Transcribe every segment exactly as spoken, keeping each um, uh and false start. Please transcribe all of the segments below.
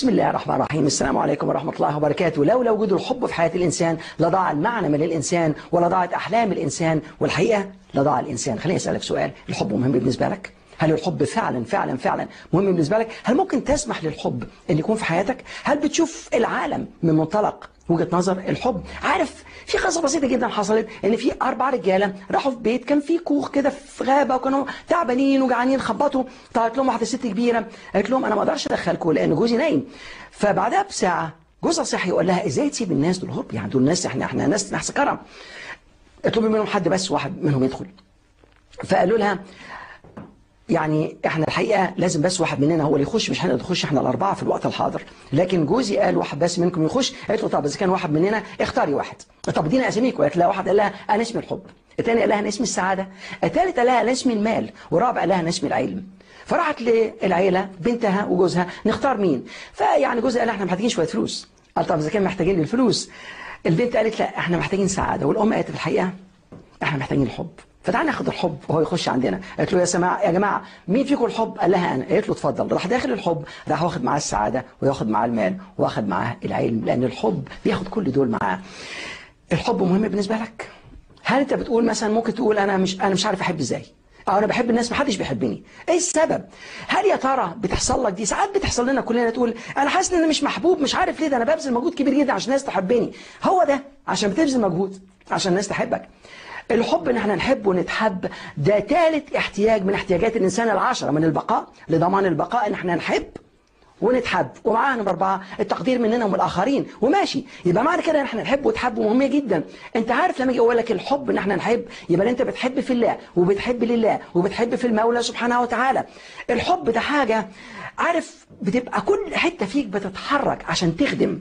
بسم الله الرحمن الرحيم. السلام عليكم ورحمة الله وبركاته. لولا وجود الحب في حياة الإنسان لضاع المعنى من الإنسان ولضاعت أحلام الإنسان، والحقيقة لضاع الإنسان. خليني أسألك سؤال، الحب مهم بالنسبة لك؟ هل الحب فعلا فعلا فعلا مهم بالنسبة لك؟ هل ممكن تسمح للحب أن يكون في حياتك؟ هل بتشوف العالم من منطلق وجهة نظر الحب؟ عارف في قصة بسيطة جدا حصلت، ان في اربع رجاله راحوا في بيت كان في كوخ كده في غابه وكانوا تعبانين وجعانين، خبطوا. طلعت لهم واحده ست كبيره قالت لهم انا ما اقدرش ادخلكم لان جوزي نايم. فبعدها بساعه جوزها صحي وقال لها ازاي تسيب الناس دول؟ هوب يعني دول ناس، احنا احنا ناس نحس كرم. اطلبي منهم حد بس واحد منهم يدخل. فقالوا لها يعني احنا الحقيقه لازم بس واحد مننا هو اللي يخش، مش هنقدر نخش احنا الاربعه في الوقت الحاضر، لكن جوزي قال واحد بس منكم يخش. قالت له طب اذا كان واحد مننا اختاري واحد. طب ادينا اساميكم. قالت لها واحد قال لها انا اسمي الحب، الثاني قال لها انا اسمي السعاده، الثالث قال لها انا اسمي المال، والرابع قال لها انا اسمي العلم. فراحت للعيله بنتها وجوزها نختار مين؟ فيعني جوزها قال احنا محتاجين شويه فلوس. قال طب اذا كان محتاجين الفلوس، البنت قالت لا احنا محتاجين سعاده، والام قالت الحقيقه احنا محتاجين الحب. فتعالى ناخد الحب وهو يخش عندنا. قالت له يا سماع يا جماعه مين فيكم الحب؟ قال لها انا. قالت له اتفضل. راح داخل الحب، راح واخد معاه السعاده وياخد معاه المال واخد معاه العلم، لان الحب بياخد كل دول معاه. الحب مهم بالنسبه لك؟ هل انت بتقول مثلا ممكن تقول انا مش انا مش عارف احب ازاي، او انا بحب الناس ما حدش بيحبني؟ ايه السبب؟ هل يا ترى بتحصل لك دي؟ ساعات بتحصل لنا كلنا، تقول انا حاسس ان انا مش محبوب، مش عارف ليه، ده انا ببذل مجهود كبير جدا عشان الناس تحبني. هو ده عشان بتبذل مجهود عشان الناس تحبك. الحب ان احنا نحب ونتحب ده ثالث احتياج من احتياجات الانسان العشرة من البقاء، لضمان البقاء ان احنا نحب ونتحب. ومعاها نمبر أربعة التقدير مننا ومن الآخرين. وماشي، يبقى معنى كده ان احنا نحب ونتحب مهمة جدا. انت عارف لما اجي اقول لك الحب ان احنا نحب، يبقى انت بتحب في الله وبتحب لله وبتحب في المولى سبحانه وتعالى. الحب ده حاجة عارف بتبقى كل حتة فيك بتتحرك عشان تخدم،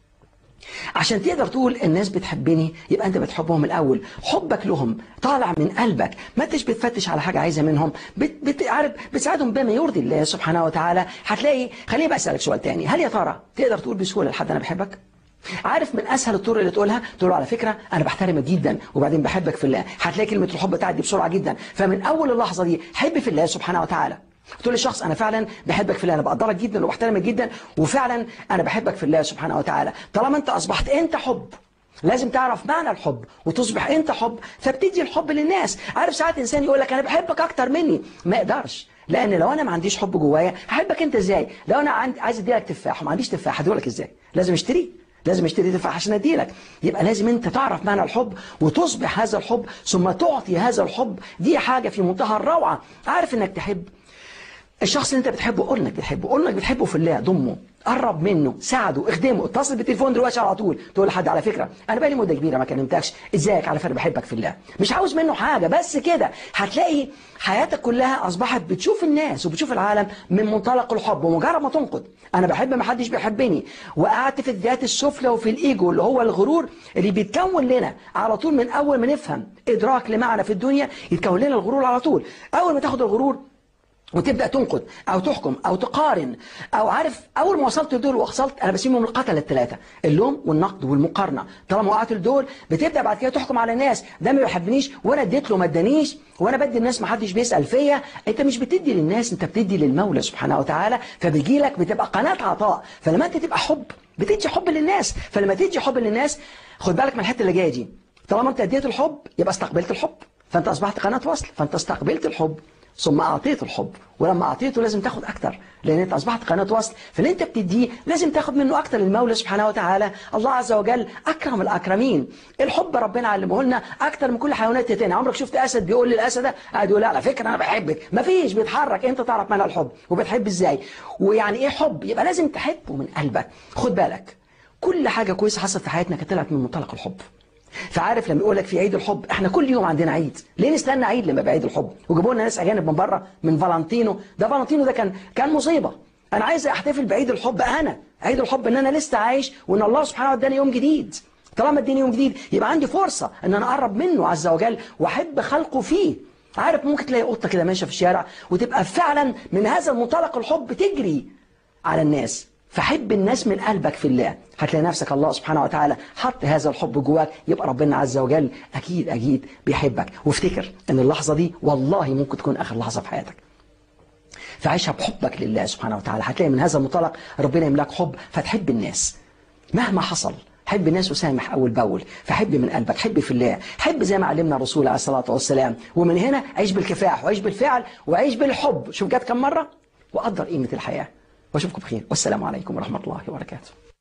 عشان تقدر تقول الناس بتحبني، يبقى انت بتحبهم الاول. حبك لهم طالع من قلبك، ما انتش بتفتش على حاجه عايزها منهم، بت بت عارف بتساعدهم بما يرضي الله سبحانه وتعالى. هتلاقي. خليني بقى اسالك سؤال تاني، هل يا ترى تقدر تقول بسهوله لحد انا بحبك؟ عارف من اسهل الطرق اللي تقولها، تقول له على فكره انا بحترمك جدا وبعدين بحبك في الله. هتلاقي كلمه الحب تعدي بسرعه جدا. فمن اول اللحظه دي حب في الله سبحانه وتعالى. تقول للشخص انا فعلا بحبك في الله، انا بقدرك جدا وبحترمك جدا وفعلا انا بحبك في الله سبحانه وتعالى. طالما انت اصبحت انت حب، لازم تعرف معنى الحب وتصبح انت حب، فبتدي الحب للناس. عارف ساعات انسان يقول لك انا بحبك اكتر مني، ما اقدرش، لان لو انا ما عنديش حب جوايا هحبك انت ازاي؟ لو انا عندي عايز ادي لك تفاح وما عنديش تفاح هديه لك ازاي؟ لازم اشتري، لازم اشتري تفاح عشان ادي لك. يبقى لازم انت تعرف معنى الحب وتصبح هذا الحب ثم تعطي هذا الحب. دي حاجه في منتهى الروعه. عارف انك تحب الشخص اللي انت بتحبه، قول انك بتحبه، قول انك بتحبه في الله، ضمه، قرب منه، ساعده، اخدمه، اتصل بالتليفون دلوقتي على طول تقول لحد على فكره انا بقالي مده كبيره ما كلمتكش، ازيك، على فكره بحبك في الله. مش عاوز منه حاجه، بس كده هتلاقي حياتك كلها اصبحت بتشوف الناس وبتشوف العالم من منطلق الحب. ومجرد ما تنقد انا بحب ما حدش بيحبني، وقعدت في الذات السفلى وفي الايجو اللي هو الغرور اللي بيتكون لنا على طول من اول ما نفهم ادراك لمعنى في الدنيا، يتكون لنا الغرور على طول. اول ما تاخد الغرور وتبدأ تنقد أو تحكم أو تقارن، أو عارف أول ما وصلت لدول وصلت، أنا بسميهم القتلة الثلاثة، اللوم والنقد والمقارنة. طالما وقعت لدول بتبدأ بعد كده تحكم على الناس، ده ما بيحبنيش وأنا اديت له ما ادانيش، وأنا بدي الناس ما حدش بيسأل فيا. أنت مش بتدي للناس، أنت بتدي للمولى سبحانه وتعالى، فبيجي لك بتبقى قناة عطاء. فلما أنت تبقى حب بتدي حب للناس، فلما تدي حب للناس خد بالك من الحتة اللي جاية دي. طالما أنت اديت الحب يبقى استقبلت الحب، فأنت أصبحت قناة وصل، فأنت استقبلت الحب ثم أعطيت الحب. ولما أعطيته لازم تاخد أكتر، لأن أنت أصبحت قناة وصل، فاللي أنت بتديه لازم تاخد منه أكتر. للمولى سبحانه وتعالى الله عز وجل أكرم الأكرمين. الحب ربنا علمه لنا أكتر من كل حيوانات تاني. عمرك شفت أسد بيقول للأسد ده قاعد يقول على فكرة أنا بحبك؟ مفيش، بيتحرك. أنت تعرف معنى الحب وبتحب إزاي ويعني إيه حب، يبقى لازم تحبه من قلبك. خد بالك كل حاجة كويسة حصلت في حياتنا كانت طلعت من منطلق الحب. فعارف لما يقول لك في عيد الحب، احنا كل يوم عندنا عيد، ليه نستنى عيد لما يبقى عيد الحب؟ وجابوا لنا ناس اجانب من بره من فالنتينو، ده فالنتينو ده كان كان مصيبه. انا عايز احتفل بعيد الحب، انا عيد الحب ان انا لسه عايش وان الله سبحانه وتعالى اداني يوم جديد. طالما اداني يوم جديد يبقى عندي فرصه ان انا اقرب منه عز وجل واحب خلقه فيه. عارف ممكن تلاقي قطه كده ماشيه في الشارع وتبقى فعلا من هذا المنطلق الحب تجري على الناس، فحب الناس من قلبك في الله، هتلاقي نفسك الله سبحانه وتعالى حط هذا الحب جواك، يبقى ربنا عز وجل أكيد أكيد بيحبك. وافتكر أن اللحظة دي والله ممكن تكون آخر لحظة في حياتك. فعيشها بحبك لله سبحانه وتعالى. هتلاقي من هذا المنطلق ربنا يملاك حب فتحب الناس مهما حصل. حب الناس وسامح أول بأول، فحب من قلبك، حب في الله، حب زي ما علمنا الرسول عليه الصلاة والسلام. ومن هنا عيش بالكفاح وعيش بالفعل وعيش بالحب. شوف جات كم مرة، وقدر قيمة الحياة. واشوفكم بخير، والسلام عليكم ورحمة الله وبركاته.